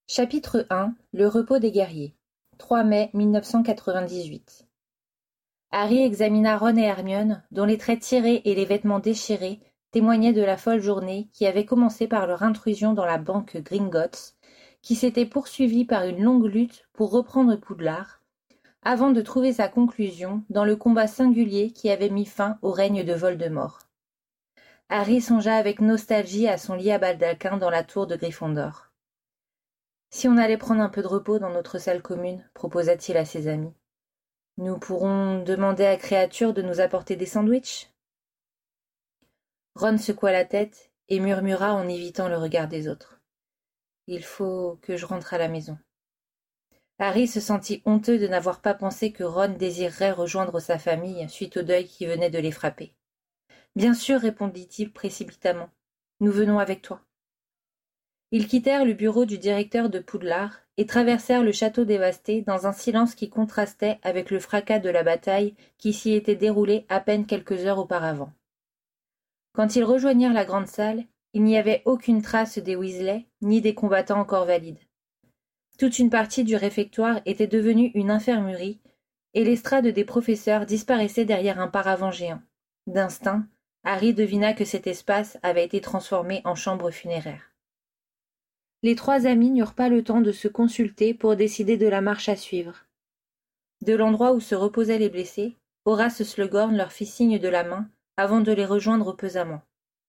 Chapitre 1 Le repos des guerriers 3 mai 1998 Harry examina Ron et Hermione, dont les traits tirés et les vêtements déchirés témoignaient de la folle journée qui avait commencé par leur intrusion dans la banque Gringotts, qui s'était poursuivie par une longue lutte pour reprendre Poudlard, avant de trouver sa conclusion dans le combat singulier qui avait mis fin au règne de Voldemort. Harry songea avec nostalgie à son lit à baldaquin dans la tour de Gryffondor. « Si on allait prendre un peu de repos dans notre salle commune, proposa-t-il à ses amis. Nous pourrons demander à Créature de nous apporter des sandwichs. Ron secoua la tête et murmura en évitant le regard des autres. Il faut que je rentre à la maison. Harry se sentit honteux de n'avoir pas pensé que Ron désirerait rejoindre sa famille suite au deuil qui venait de les frapper. Bien sûr, répondit-il précipitamment. Nous venons avec toi. Ils quittèrent le bureau du directeur de Poudlard et traversèrent le château dévasté dans un silence qui contrastait avec le fracas de la bataille qui s'y était déroulée à peine quelques heures auparavant. Quand ils rejoignirent la grande salle, il n'y avait aucune trace des Weasley ni des combattants encore valides. Toute une partie du réfectoire était devenue une infirmerie et l'estrade des professeurs disparaissait derrière un paravent géant. D'instinct, Harry devina que cet espace avait été transformé en chambre funéraire. Les trois amis n'eurent pas le temps de se consulter pour décider de la marche à suivre. De l'endroit où se reposaient les blessés, Horace Slughorn leur fit signe de la main avant de les rejoindre pesamment.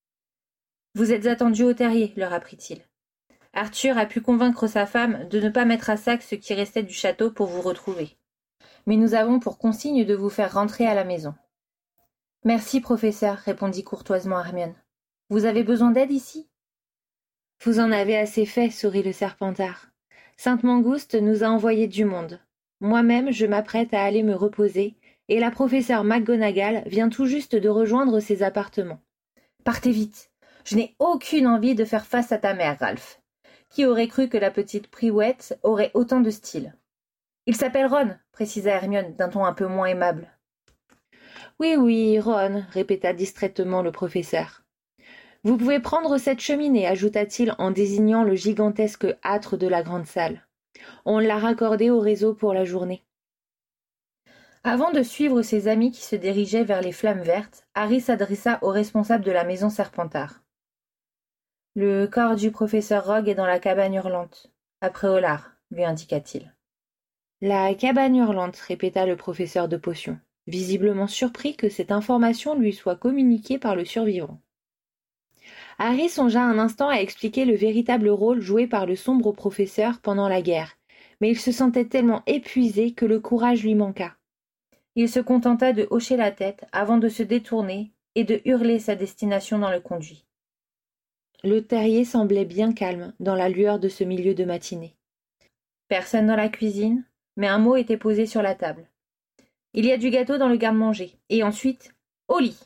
« Vous êtes attendus au terrier, leur apprit-il. Arthur a pu convaincre sa femme de ne pas mettre à sac ce qui restait du château pour vous retrouver. Mais nous avons pour consigne de vous faire rentrer à la maison. »« Merci, professeur, répondit courtoisement Hermione. Vous avez besoin d'aide ici ? » Vous en avez assez fait, sourit le Serpentard. Sainte Mangouste nous a envoyé du monde. Moi-même, je m'apprête à aller me reposer, et la professeure McGonagall vient tout juste de rejoindre ses appartements. Partez vite. Je n'ai aucune envie de faire face à ta mère, Ralph. Qui aurait cru que la petite Priouette aurait autant de style ? Il s'appelle Ron, précisa Hermione d'un ton un peu moins aimable. Oui, oui, Ron, répéta distraitement le professeur. Vous pouvez prendre cette cheminée, ajouta-t-il en désignant le gigantesque âtre de la grande salle. On l'a raccordé au réseau pour la journée. Avant de suivre ses amis qui se dirigeaient vers les flammes vertes, Harry s'adressa au responsable de la maison Serpentard. Le corps du professeur Rogue est dans la cabane hurlante, après Hollard, lui indiqua-t-il. La cabane hurlante, répéta le professeur de potions, visiblement surpris que cette information lui soit communiquée par le survivant. Harry songea un instant à expliquer le véritable rôle joué par le sombre professeur pendant la guerre, mais il se sentait tellement épuisé que le courage lui manqua. Il se contenta de hocher la tête avant de se détourner et de hurler sa destination dans le conduit. Le terrier semblait bien calme dans la lueur de ce milieu de matinée. Personne dans la cuisine, mais un mot était posé sur la table. Il y a du gâteau dans le garde-manger, et ensuite, au lit.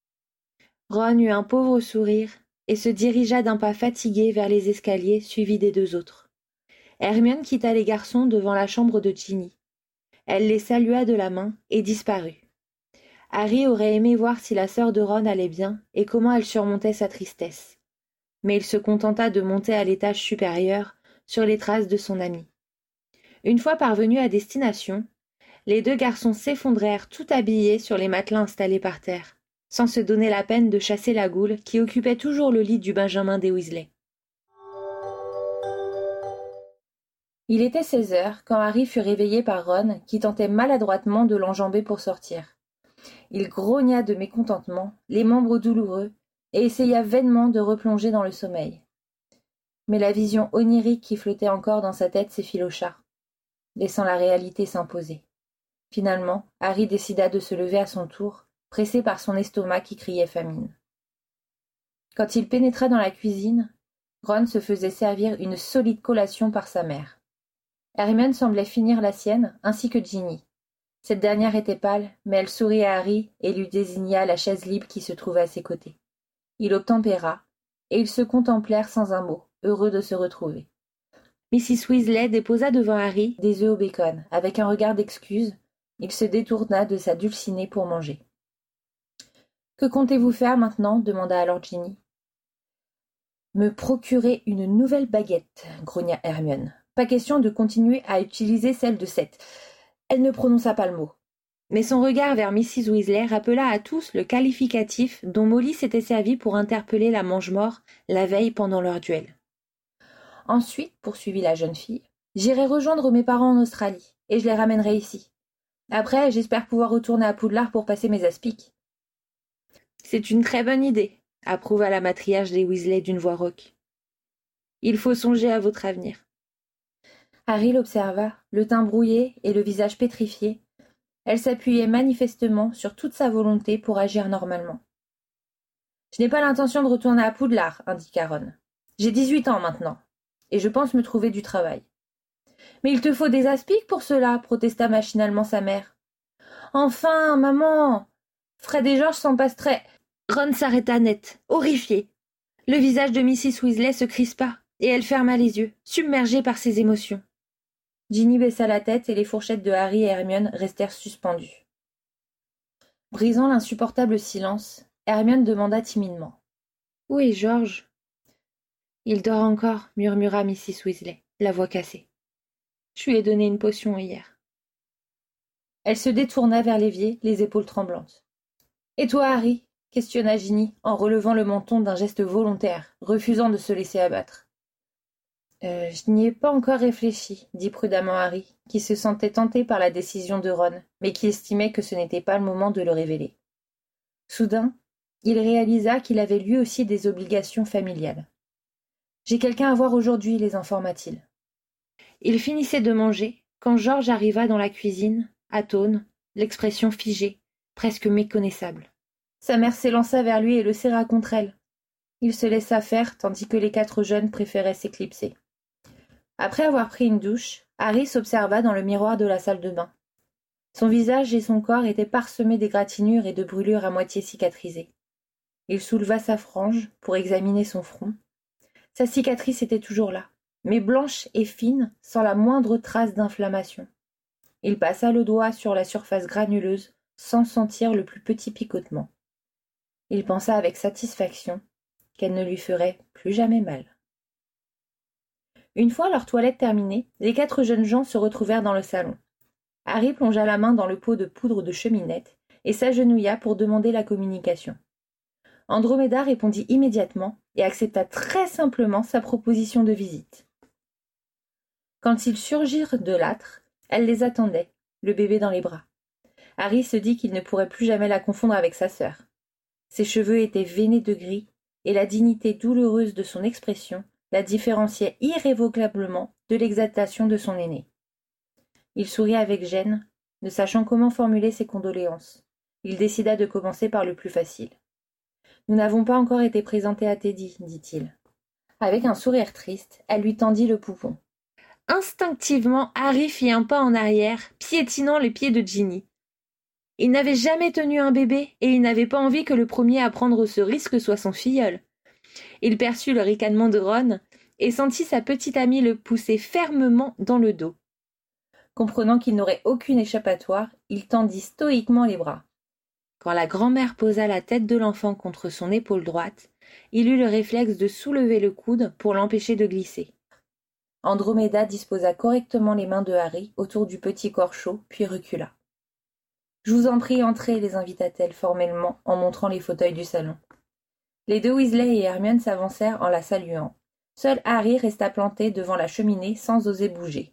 Ron eut un pauvre sourire et se dirigea d'un pas fatigué vers les escaliers suivi des deux autres. Hermione quitta les garçons devant la chambre de Ginny. Elle les salua de la main et disparut. Harry aurait aimé voir si la sœur de Ron allait bien et comment elle surmontait sa tristesse. Mais il se contenta de monter à l'étage supérieur sur les traces de son ami. Une fois parvenus à destination, les deux garçons s'effondrèrent tout habillés sur les matelas installés par terre, sans se donner la peine de chasser la goule qui occupait toujours le lit du Benjamin des Weasley. Il était 16 heures quand Harry fut réveillé par Ron qui tentait maladroitement de l'enjamber pour sortir. Il grogna de mécontentement, les membres douloureux, et essaya vainement de replonger dans le sommeil. Mais la vision onirique qui flottait encore dans sa tête s'effilocha, laissant la réalité s'imposer. Finalement, Harry décida de se lever à son tour, pressé par son estomac qui criait famine. Quand il pénétra dans la cuisine, Ron se faisait servir une solide collation par sa mère. Hermione semblait finir la sienne, ainsi que Ginny. Cette dernière était pâle, mais elle sourit à Harry et lui désigna la chaise libre qui se trouvait à ses côtés. Il obtempéra, et ils se contemplèrent sans un mot, heureux de se retrouver. Mrs. Weasley déposa devant Harry des œufs au bacon. Avec un regard d'excuse, il se détourna de sa dulcinée pour manger. « Que comptez-vous faire maintenant » demanda alors Ginny. « Me procurer une nouvelle baguette, grogna Hermione. Pas question de continuer à utiliser celle de Seth. Elle ne prononça pas le mot. Mais son regard vers Mrs. Weasley rappela à tous le qualificatif dont Molly s'était servi pour interpeller la mange-mort la veille pendant leur duel. Ensuite, poursuivit la jeune fille, j'irai rejoindre mes parents en Australie, et je les ramènerai ici. Après, j'espère pouvoir retourner à Poudlard pour passer mes aspics. C'est une très bonne idée, approuva la matriarche des Weasley d'une voix rauque. Il faut songer à votre avenir. Harry l'observa, le teint brouillé et le visage pétrifié. Elle s'appuyait manifestement sur toute sa volonté pour agir normalement. Je n'ai pas l'intention de retourner à Poudlard, indiqua Ron. J'ai 18 ans maintenant, et je pense me trouver du travail. Mais il te faut des aspics pour cela, protesta machinalement sa mère. Enfin, maman! Fred et George s'en passent très... Ron s'arrêta net, horrifié. Le visage de Mrs. Weasley se crispa, et elle ferma les yeux, submergée par ses émotions. Ginny baissa la tête et les fourchettes de Harry et Hermione restèrent suspendues. Brisant l'insupportable silence, Hermione demanda timidement. « Où est George ?»« Il dort encore, » murmura Mrs. Weasley, la voix cassée. « Je lui ai donné une potion hier. » Elle se détourna vers l'évier, les épaules tremblantes. « Et toi, Harry ?» questionna Ginny, en relevant le menton d'un geste volontaire, refusant de se laisser abattre. Je n'y ai pas encore réfléchi, dit prudemment Harry, qui se sentait tenté par la décision de Ron, mais qui estimait que ce n'était pas le moment de le révéler. Soudain, il réalisa qu'il avait lui aussi des obligations familiales. « J'ai quelqu'un à voir aujourd'hui, les informa-t-il. » Il finissait de manger, quand George arriva dans la cuisine, atone, l'expression figée, presque méconnaissable. Sa mère s'élança vers lui et le serra contre elle. Il se laissa faire, tandis que les 4 jeunes préféraient s'éclipser. Après avoir pris une douche, Harry s'observa dans le miroir de la salle de bain. Son visage et son corps étaient parsemés d'égratignures et de brûlures à moitié cicatrisées. Il souleva sa frange pour examiner son front. Sa cicatrice était toujours là, mais blanche et fine, sans la moindre trace d'inflammation. Il passa le doigt sur la surface granuleuse, sans sentir le plus petit picotement. Il pensa avec satisfaction qu'elle ne lui ferait plus jamais mal. Une fois leur toilette terminée, les 4 jeunes gens se retrouvèrent dans le salon. Harry plongea la main dans le pot de poudre de cheminette et s'agenouilla pour demander la communication. Andromeda répondit immédiatement et accepta très simplement sa proposition de visite. Quand ils surgirent de l'âtre, elle les attendait, le bébé dans les bras. Harry se dit qu'il ne pourrait plus jamais la confondre avec sa sœur. Ses cheveux étaient veinés de gris, et la dignité douloureuse de son expression la différenciait irrévocablement de l'exaltation de son aîné. Il sourit avec gêne, ne sachant comment formuler ses condoléances. Il décida de commencer par le plus facile. « Nous n'avons pas encore été présentés à Teddy, dit-il. » Avec un sourire triste, elle lui tendit le poupon. Instinctivement, Harry fit un pas en arrière, piétinant les pieds de Ginny. Il n'avait jamais tenu un bébé, et il n'avait pas envie que le premier à prendre ce risque soit son filleul. Il perçut le ricanement de Ron, et sentit sa petite amie le pousser fermement dans le dos. Comprenant qu'il n'aurait aucune échappatoire, il tendit stoïquement les bras. Quand la grand-mère posa la tête de l'enfant contre son épaule droite, il eut le réflexe de soulever le coude pour l'empêcher de glisser. Andromeda disposa correctement les mains de Harry autour du petit corps chaud, puis recula. « Je vous en prie, entrez, les invita-t-elle formellement en montrant les fauteuils du salon. Les 2 Weasley et Hermione s'avancèrent en la saluant. Seul Harry resta planté devant la cheminée sans oser bouger.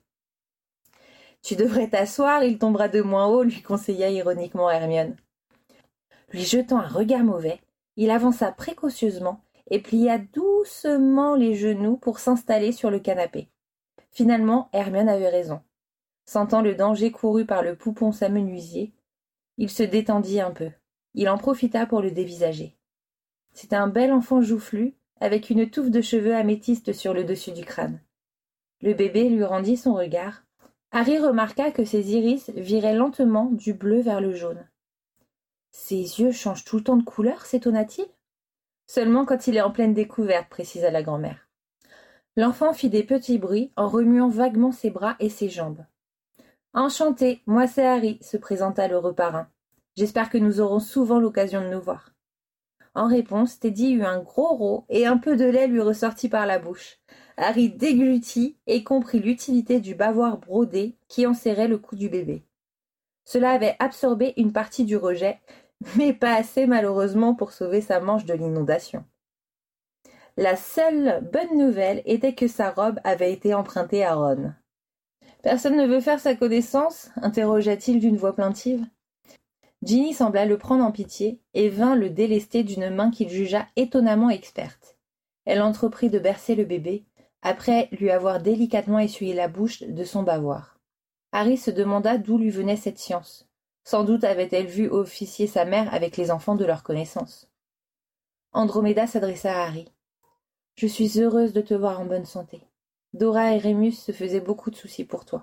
« Tu devrais t'asseoir, il tombera de moins haut, lui conseilla ironiquement Hermione. Lui jetant un regard mauvais, il avança précautionneusement et plia doucement les genoux pour s'installer sur le canapé. Finalement, Hermione avait raison. Sentant le danger couru par le poupon s'amenuisier, il se détendit un peu. Il en profita pour le dévisager. C'était un bel enfant joufflu, avec une touffe de cheveux améthystes sur le dessus du crâne. Le bébé lui rendit son regard. Harry remarqua que ses iris viraient lentement du bleu vers le jaune. « Ses yeux changent tout le temps de couleur, s'étonna-t-il ? » Seulement quand il est en pleine découverte, précisa la grand-mère. L'enfant fit des petits bruits en remuant vaguement ses bras et ses jambes. « Enchanté, moi c'est Harry, se présenta le reparrain. J'espère que nous aurons souvent l'occasion de nous voir. En réponse, Teddy eut un gros rot et un peu de lait lui ressortit par la bouche. Harry déglutit et comprit l'utilité du bavoir brodé qui enserrait le cou du bébé. Cela avait absorbé une partie du rejet, mais pas assez malheureusement pour sauver sa manche de l'inondation. La seule bonne nouvelle était que sa robe avait été empruntée à Ron. « Personne ne veut faire sa connaissance ?» interrogea-t-il d'une voix plaintive. Ginny sembla le prendre en pitié et vint le délester d'une main qu'il jugea étonnamment experte. Elle entreprit de bercer le bébé, après lui avoir délicatement essuyé la bouche de son bavoir. Harry se demanda d'où lui venait cette science. Sans doute avait-elle vu officier sa mère avec les enfants de leur connaissance. Androméda s'adressa à Harry. « Je suis heureuse de te voir en bonne santé. Dora et Rémus se faisaient beaucoup de soucis pour toi. »«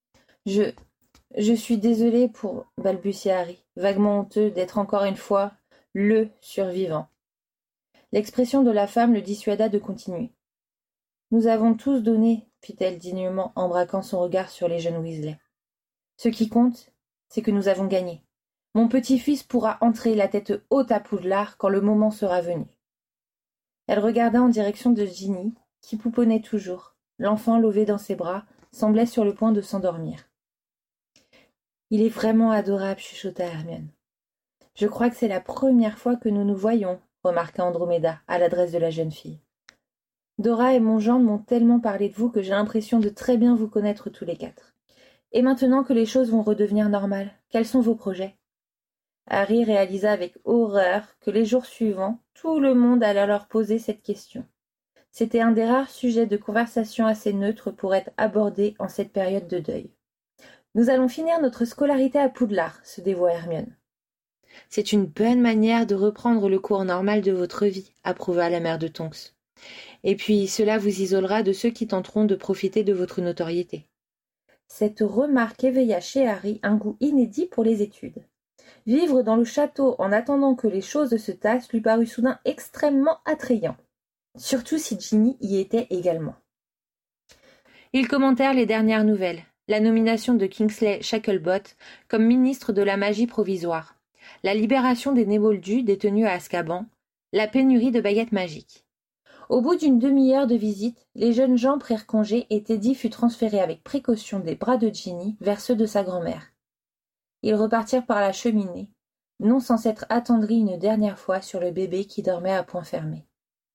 Je suis désolée pour... » balbutia Harry, vaguement honteux d'être encore une fois le survivant. L'expression de la femme le dissuada de continuer. « Nous avons tous donné, fit-elle dignement en braquant son regard sur les jeunes Weasley. Ce qui compte, c'est que nous avons gagné. Mon petit-fils pourra entrer la tête haute à Poudlard quand le moment sera venu. » Elle regarda en direction de Ginny, qui pouponnait toujours. L'enfant, lové dans ses bras, semblait sur le point de s'endormir. « Il est vraiment adorable, » chuchota Hermione. « Je crois que c'est la première fois que nous nous voyons, » remarqua Androméda, à l'adresse de la jeune fille. « Dora et mon gendre m'ont tellement parlé de vous que j'ai l'impression de très bien vous connaître tous les quatre. Et maintenant que les choses vont redevenir normales, quels sont vos projets ?» Harry réalisa avec horreur que les jours suivants, tout le monde allait leur poser cette question. C'était un des rares sujets de conversation assez neutre pour être abordé en cette période de deuil. « Nous allons finir notre scolarité à Poudlard, » se dévoua Hermione. « C'est une bonne manière de reprendre le cours normal de votre vie, » approuva la mère de Tonks. « Et puis cela vous isolera de ceux qui tenteront de profiter de votre notoriété. » Cette remarque éveilla chez Harry un goût inédit pour les études. Vivre dans le château en attendant que les choses se tassent lui parut soudain extrêmement attrayant, surtout si Ginny y était également. Ils commentèrent les dernières nouvelles, la nomination de Kingsley Shacklebolt comme ministre de la magie provisoire, la libération des Némoldus détenus à Azkaban, la pénurie de baguettes magiques. Au bout d'une demi-heure de visite, les jeunes gens prirent congé et Teddy fut transféré avec précaution des bras de Ginny vers ceux de sa grand-mère. Ils repartirent par la cheminée, non sans s'être attendris une dernière fois sur le bébé qui dormait à poings fermés.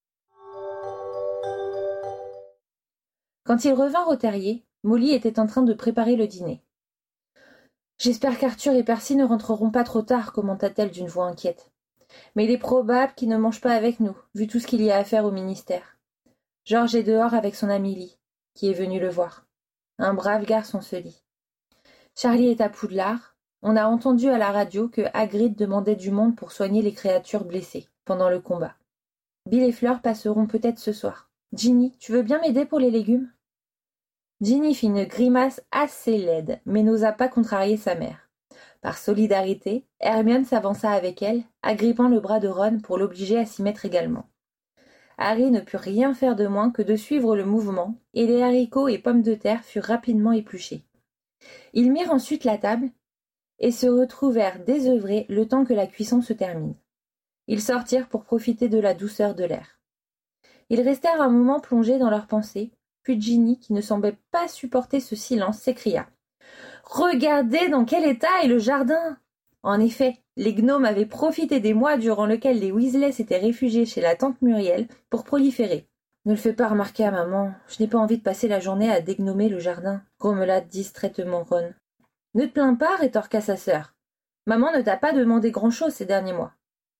Quand ils revinrent au terrier, Molly était en train de préparer le dîner. « J'espère qu'Arthur et Percy ne rentreront pas trop tard, » commenta-t-elle d'une voix inquiète. « Mais il est probable qu'ils ne mangent pas avec nous, vu tout ce qu'il y a à faire au ministère. George est dehors avec son ami Lee, qui est venu le voir. Un brave garçon, ce Lee. Charlie est à Poudlard. On a entendu à la radio que Hagrid demandait du monde pour soigner les créatures blessées pendant le combat. Bill et Fleur passeront peut-être ce soir. Ginny, tu veux bien m'aider pour les légumes ?» Ginny fit une grimace assez laide, mais n'osa pas contrarier sa mère. Par solidarité, Hermione s'avança avec elle, agrippant le bras de Ron pour l'obliger à s'y mettre également. Harry ne put rien faire de moins que de suivre le mouvement, et les haricots et pommes de terre furent rapidement épluchés. Ils mirent ensuite la table, et se retrouvèrent désœuvrés le temps que la cuisson se termine. Ils sortirent pour profiter de la douceur de l'air. Ils restèrent un moment plongés dans leurs pensées, puis Ginny, qui ne semblait pas supporter ce silence, s'écria. « Regardez dans quel état est le jardin !» En effet, les gnomes avaient profité des mois durant lesquels les Weasley s'étaient réfugiés chez la tante Muriel pour proliférer. « Ne le fais pas remarquer à maman, je n'ai pas envie de passer la journée à dégnomer le jardin, » grommela distraitement Ron. « Ne te plains pas, rétorqua sa sœur. Maman ne t'a pas demandé grand-chose ces derniers mois. »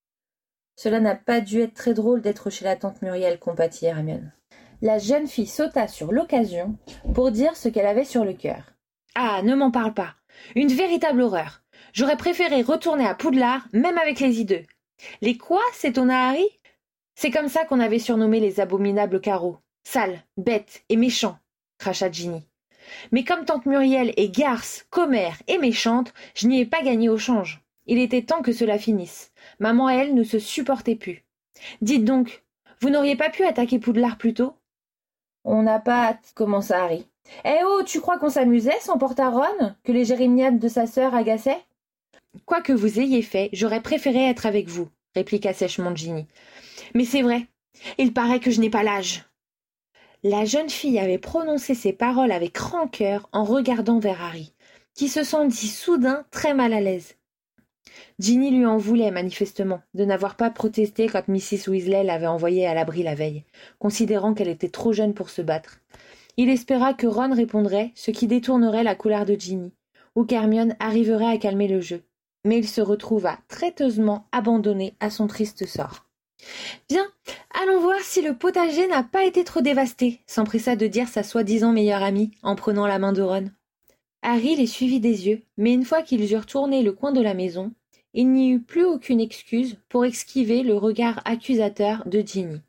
Cela n'a pas dû être très drôle d'être chez la tante Muriel, compatit Hermione. La jeune fille sauta sur l'occasion pour dire ce qu'elle avait sur le cœur. « Ah, ne m'en parle pas. Une véritable horreur. J'aurais préféré retourner à Poudlard, même avec les hideux. »« Les quoi ?» s'étonna Harry. « C'est comme ça qu'on avait surnommé les abominables carreaux. Sales, bêtes et méchants, » cracha Ginny. « Mais comme tante Muriel est garce, commère et méchante, je n'y ai pas gagné au change. Il était temps que cela finisse. Maman et elle ne se supportaient plus. Dites donc, vous n'auriez pas pu attaquer Poudlard plus tôt ?»« On n'a pas hâte, » commença Harry. « Eh oh, tu crois qu'on s'amusait sans porte-à-Ron, que les jérémiades de sa sœur agaçaient ?»« Quoi que vous ayez fait, j'aurais préféré être avec vous, » répliqua sèchement Ginny. Mais c'est vrai, il paraît que je n'ai pas l'âge. La jeune fille avait prononcé ces paroles avec rancœur en regardant vers Harry, qui se sentit soudain très mal à l'aise. Ginny lui en voulait manifestement de n'avoir pas protesté quand Mrs. Weasley l'avait envoyée à l'abri la veille, considérant qu'elle était trop jeune pour se battre. Il espéra que Ron répondrait, ce qui détournerait la colère de Ginny, ou qu'Hermione arriverait à calmer le jeu. Mais il se retrouva traîtreusement abandonné à son triste sort. « Bien, allons voir si le potager n'a pas été trop dévasté », s'empressa de dire sa soi-disant meilleure amie en prenant la main de Ron. Harry les suivit des yeux, mais une fois qu'ils eurent tourné le coin de la maison, il n'y eut plus aucune excuse pour esquiver le regard accusateur de Ginny.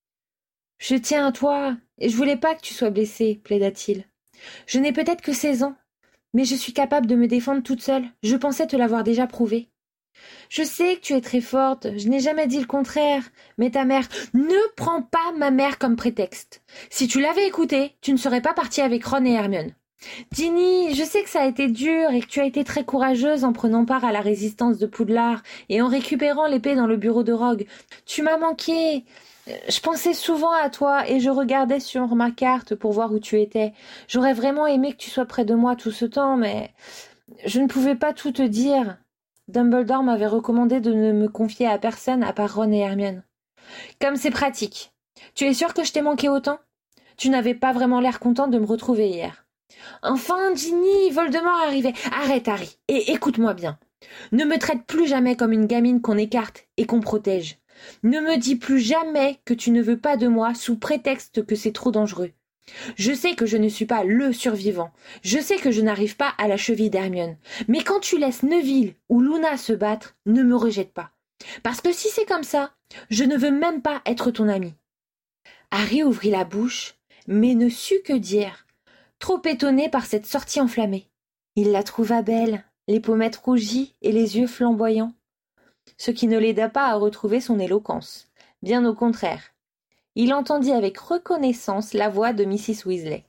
« Je tiens à toi, et je voulais pas que tu sois blessée, plaida-t-il. Je n'ai peut-être que 16 ans, mais je suis capable de me défendre toute seule, je pensais te l'avoir déjà prouvé. Je sais que tu es très forte, je n'ai jamais dit le contraire, mais ta mère... Ne prends pas ma mère comme prétexte. Si tu l'avais écoutée, tu ne serais pas partie avec Ron et Hermione. Ginny, je sais que ça a été dur et que tu as été très courageuse en prenant part à la résistance de Poudlard et en récupérant l'épée dans le bureau de Rogue. Tu m'as manqué. Je pensais souvent à toi et je regardais sur ma carte pour voir où tu étais. J'aurais vraiment aimé que tu sois près de moi tout ce temps, mais je ne pouvais pas tout te dire. Dumbledore m'avait recommandé de ne me confier à personne à part Ron et Hermione. Comme c'est pratique. Tu es sûre que je t'ai manqué autant? Tu n'avais pas vraiment l'air content de me retrouver hier. Enfin, Ginny, Voldemort arrivait. Arrête, Harry, et écoute-moi bien. Ne me traite plus jamais comme une gamine qu'on écarte et qu'on protège. Ne me dis plus jamais que tu ne veux pas de moi sous prétexte que c'est trop dangereux. Je sais que je ne suis pas le survivant. Je sais que je n'arrive pas à la cheville d'Hermione. Mais quand tu laisses Neville ou Luna se battre, ne me rejette pas. Parce que si c'est comme ça, je ne veux même pas être ton ami. Harry ouvrit la bouche, mais ne sut que dire, trop étonné par cette sortie enflammée. Il la trouva belle, les pommettes rougies et les yeux flamboyants, ce qui ne l'aida pas à retrouver son éloquence. Bien au contraire. Il entendit avec reconnaissance la voix de Mrs. Weasley.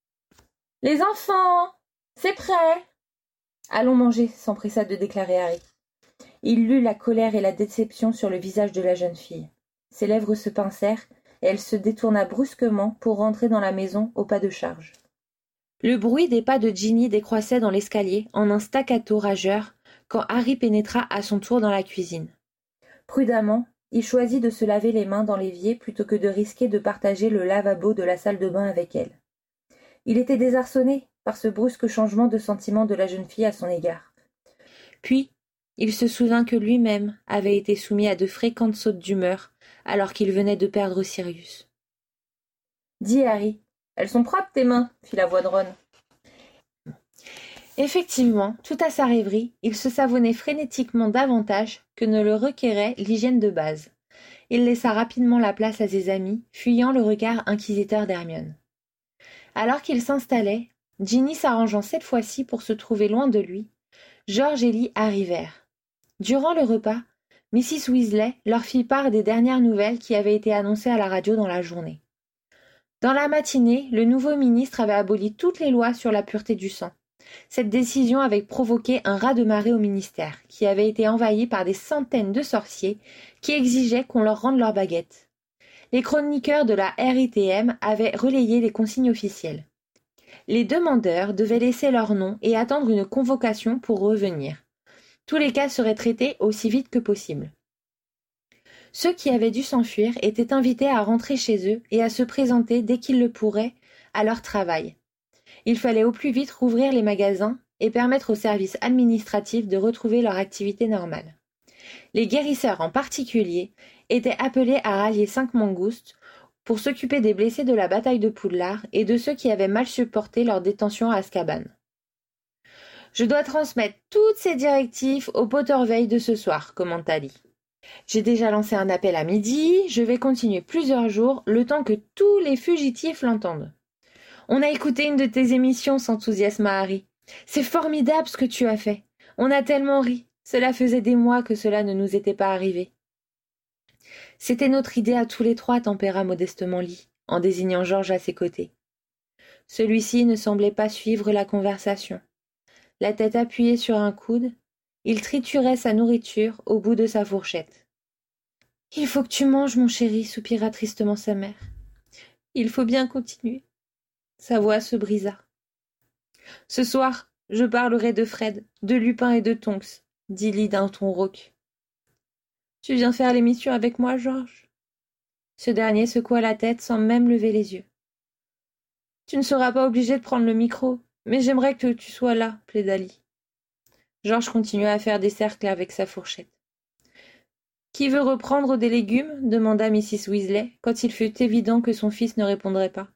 « Les enfants, c'est prêt !»« Allons manger », s'empressa de déclarer Harry. Il lut la colère et la déception sur le visage de la jeune fille. Ses lèvres se pincèrent et elle se détourna brusquement pour rentrer dans la maison au pas de charge. Le bruit des pas de Ginny décroissait dans l'escalier en un staccato rageur quand Harry pénétra à son tour dans la cuisine. Prudemment, il choisit de se laver les mains dans l'évier plutôt que de risquer de partager le lavabo de la salle de bain avec elle. Il était désarçonné par ce brusque changement de sentiment de la jeune fille à son égard. Puis, il se souvint que lui-même avait été soumis à de fréquentes sautes d'humeur alors qu'il venait de perdre Sirius. « Dis, Harry, elles sont propres tes mains » fit la voix de Ron. Effectivement, tout à sa rêverie, il se savonnait frénétiquement davantage que ne le requérait l'hygiène de base. Il laissa rapidement la place à ses amis, fuyant le regard inquisiteur d'Hermione. Alors qu'il s'installait, Ginny s'arrangeant cette fois-ci pour se trouver loin de lui, George et Lee arrivèrent. Durant le repas, Mrs. Weasley leur fit part des dernières nouvelles qui avaient été annoncées à la radio dans la journée. Dans la matinée, le nouveau ministre avait aboli toutes les lois sur la pureté du sang. Cette décision avait provoqué un raz-de-marée au ministère, qui avait été envahi par des centaines de sorciers qui exigeaient qu'on leur rende leurs baguettes. Les chroniqueurs de la RITM avaient relayé les consignes officielles. Les demandeurs devaient laisser leur nom et attendre une convocation pour revenir. Tous les cas seraient traités aussi vite que possible. Ceux qui avaient dû s'enfuir étaient invités à rentrer chez eux et à se présenter dès qu'ils le pourraient à leur travail. Il fallait au plus vite rouvrir les magasins et permettre aux services administratifs de retrouver leur activité normale. Les guérisseurs en particulier étaient appelés à rallier 5 mangoustes pour s'occuper des blessés de la bataille de Poudlard et de ceux qui avaient mal supporté leur détention à Azkaban. « Je dois transmettre toutes ces directives au Potterveil de ce soir, commenta Lee. J'ai déjà lancé un appel à midi, je vais continuer plusieurs jours, le temps que tous les fugitifs l'entendent. On a écouté une de tes émissions, s'enthousiasma Harry. C'est formidable ce que tu as fait. On a tellement ri. Cela faisait des mois que cela ne nous était pas arrivé. C'était notre idée à tous les trois, tempéra modestement Lee, en désignant George à ses côtés. Celui-ci ne semblait pas suivre la conversation. La tête appuyée sur un coude, il triturait sa nourriture au bout de sa fourchette. Il faut que tu manges, mon chéri, soupira tristement sa mère. Il faut bien continuer. Sa voix se brisa. Ce soir, je parlerai de Fred, de Lupin et de Tonks, dit Lee d'un ton rauque. Tu viens faire l'émission avec moi, Georges? Ce dernier secoua la tête sans même lever les yeux. Tu ne seras pas obligé de prendre le micro, mais j'aimerais que tu sois là, plaida Lee. Georges continua à faire des cercles avec sa fourchette. Qui veut reprendre des légumes? Demanda Mrs. Weasley, quand il fut évident que son fils ne répondrait pas.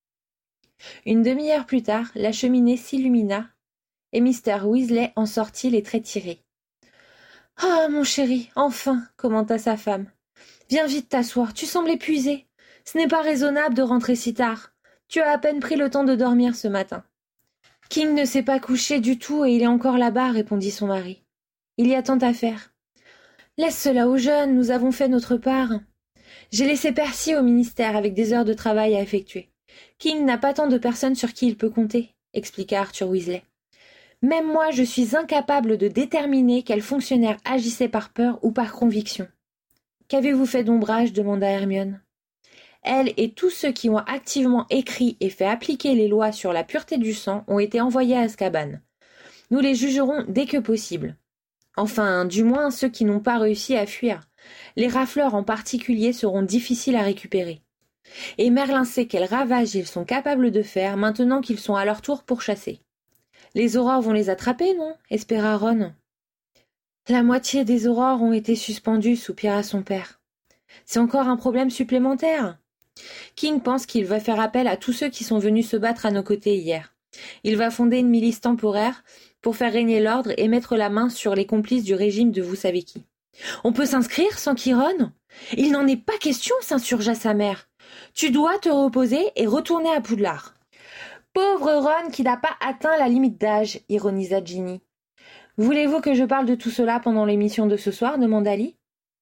Une demi-heure plus tard, la cheminée s'illumina, et Mr. Weasley en sortit les traits tirés. « Ah, mon chéri, enfin !» commenta sa femme. « Viens vite t'asseoir, tu sembles épuisé. Ce n'est pas raisonnable de rentrer si tard. Tu as à peine pris le temps de dormir ce matin. » « King ne s'est pas couché du tout et il est encore là-bas, » répondit son mari. « Il y a tant à faire. »« Laisse cela aux jeunes, nous avons fait notre part. J'ai laissé Percy au ministère avec des heures de travail à effectuer. King n'a pas tant de personnes sur qui il peut compter, » expliqua Arthur Weasley. « Même moi, je suis incapable de déterminer quel fonctionnaire agissait par peur ou par conviction. »« Qu'avez-vous fait d'ombrage » demanda Hermione. Elle et tous ceux qui ont activement écrit et fait appliquer les lois sur la pureté du sang ont été envoyés à Azkaban. Nous les jugerons dès que possible. Enfin, du moins ceux qui n'ont pas réussi à fuir. Les rafleurs en particulier seront difficiles à récupérer. Et Merlin sait quels ravages ils sont capables de faire maintenant qu'ils sont à leur tour pourchassés. Les aurores vont les attraper, non? Espéra Ron. La moitié des aurores ont été suspendues, soupira son père. C'est encore un problème supplémentaire. King pense qu'il va faire appel à tous ceux qui sont venus se battre à nos côtés hier. Il va fonder une milice temporaire pour faire régner l'ordre et mettre la main sur les complices du régime de vous savez qui. On peut s'inscrire sans Ron? Il n'en est pas question, s'insurgea sa mère. Tu dois te reposer et retourner à Poudlard. Pauvre Ron qui n'a pas atteint la limite d'âge, ironisa Ginny. Voulez-vous que je parle de tout cela pendant l'émission de ce soir? Demanda Lee.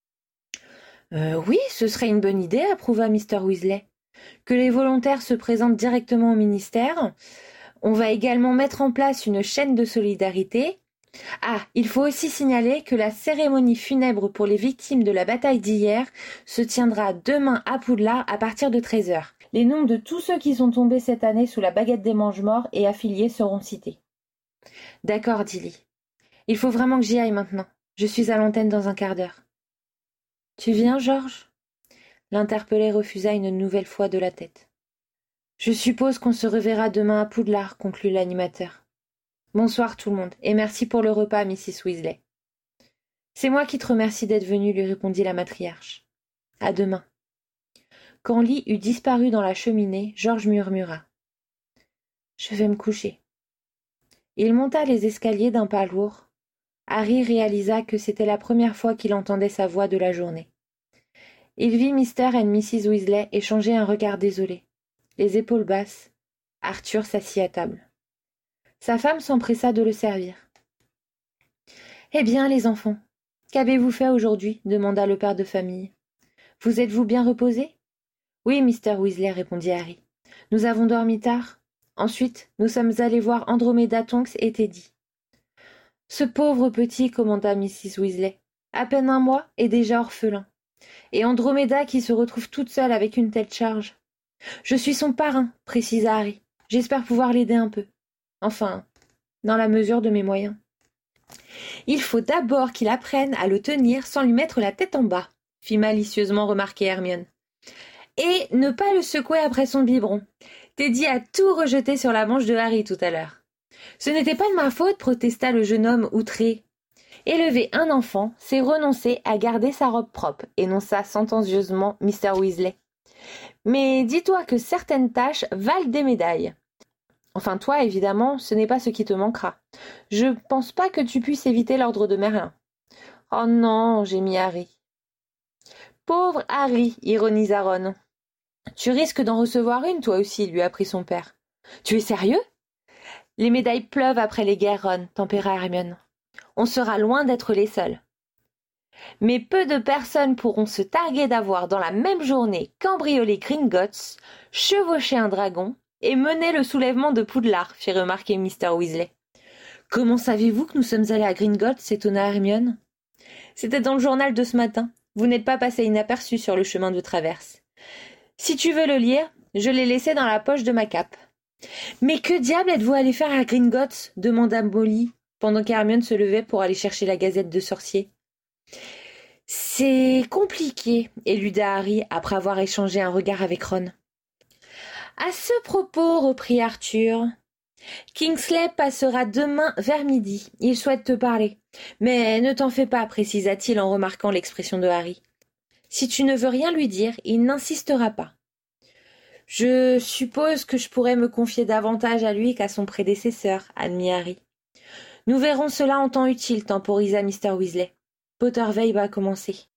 Oui, ce serait une bonne idée, approuva Mr. Weasley. Que les volontaires se présentent directement au ministère. On va également mettre en place une chaîne de solidarité. Ah, il faut aussi signaler que la cérémonie funèbre pour les victimes de la bataille d'hier se tiendra demain à Poudlard à partir de 13h. Les noms de tous ceux qui sont tombés cette année sous la baguette des mange-morts et affiliés seront cités. D'accord, dit Lee. Il faut vraiment que j'y aille maintenant. Je suis à l'antenne dans un quart d'heure. Tu viens, Georges? L'interpellé refusa une nouvelle fois de la tête. Je suppose qu'on se reverra demain à Poudlard, conclut l'animateur. Bonsoir tout le monde, et merci pour le repas, Mrs. Weasley. C'est moi qui te remercie d'être venue, lui répondit la matriarche. À demain. Quand Lee eut disparu dans la cheminée, Georges murmura. Je vais me coucher. Il monta les escaliers d'un pas lourd. Harry réalisa que c'était la première fois qu'il entendait sa voix de la journée. Il vit Mr. et Mrs. Weasley échanger un regard désolé. Les épaules basses, Arthur s'assit à table. Sa femme s'empressa de le servir. « Eh bien, les enfants, qu'avez-vous fait aujourd'hui » demanda le père de famille. « Vous êtes-vous bien reposés ?»« Oui, Mr. Weasley, » répondit Harry. « Nous avons dormi tard. Ensuite, nous sommes allés voir Andromeda, Tonks et Teddy. » « Ce pauvre petit, » commenta Mrs. Weasley, « à peine un mois et déjà orphelin. Et Andromeda qui se retrouve toute seule avec une telle charge. Je suis son parrain, précisa Harry. J'espère pouvoir l'aider un peu. Enfin, dans la mesure de mes moyens. Il faut d'abord qu'il apprenne à le tenir sans lui mettre la tête en bas, fit malicieusement remarquer Hermione. Et ne pas le secouer après son biberon. Teddy a tout rejeté sur la manche de Harry tout à l'heure. Ce n'était pas de ma faute, protesta le jeune homme outré. Élever un enfant, c'est renoncer à garder sa robe propre, énonça sentencieusement Mr. Weasley. Mais dis-toi que certaines tâches valent des médailles. Enfin, toi, évidemment, ce n'est pas ce qui te manquera. Je pense pas que tu puisses éviter l'ordre de Merlin. Oh non, gémit Harry. Pauvre Harry, ironisa Ron. Tu risques d'en recevoir une, toi aussi, lui apprit son père. Tu es sérieux? Les médailles pleuvent après les guerres, Ron, tempéra Hermione. On sera loin d'être les seuls. Mais peu de personnes pourront se targuer d'avoir dans la même journée cambriolé Gringotts, chevauché un dragon et mené le soulèvement de Poudlard, fit remarquer Mr. Weasley. Comment savez-vous que nous sommes allés à Gringotts? S'étonna Hermione. C'était dans le journal de ce matin. Vous n'êtes pas passé inaperçu sur le chemin de traverse. Si tu veux le lire, je l'ai laissé dans la poche de ma cape. Mais que diable êtes-vous allé faire à Gringotts demanda Molly, pendant qu'Hermione se levait pour aller chercher la gazette de sorcier. C'est compliqué, éluda Harry après avoir échangé un regard avec Ron. À ce propos, reprit Arthur, Kingsley passera demain vers midi. Il souhaite te parler. Mais ne t'en fais pas, précisa-t-il en remarquant l'expression de Harry. Si tu ne veux rien lui dire, il n'insistera pas. Je suppose que je pourrais me confier davantage à lui qu'à son prédécesseur, admit Harry. Nous verrons cela en temps utile, temporisa Mr. Weasley. Potterveil va commencer.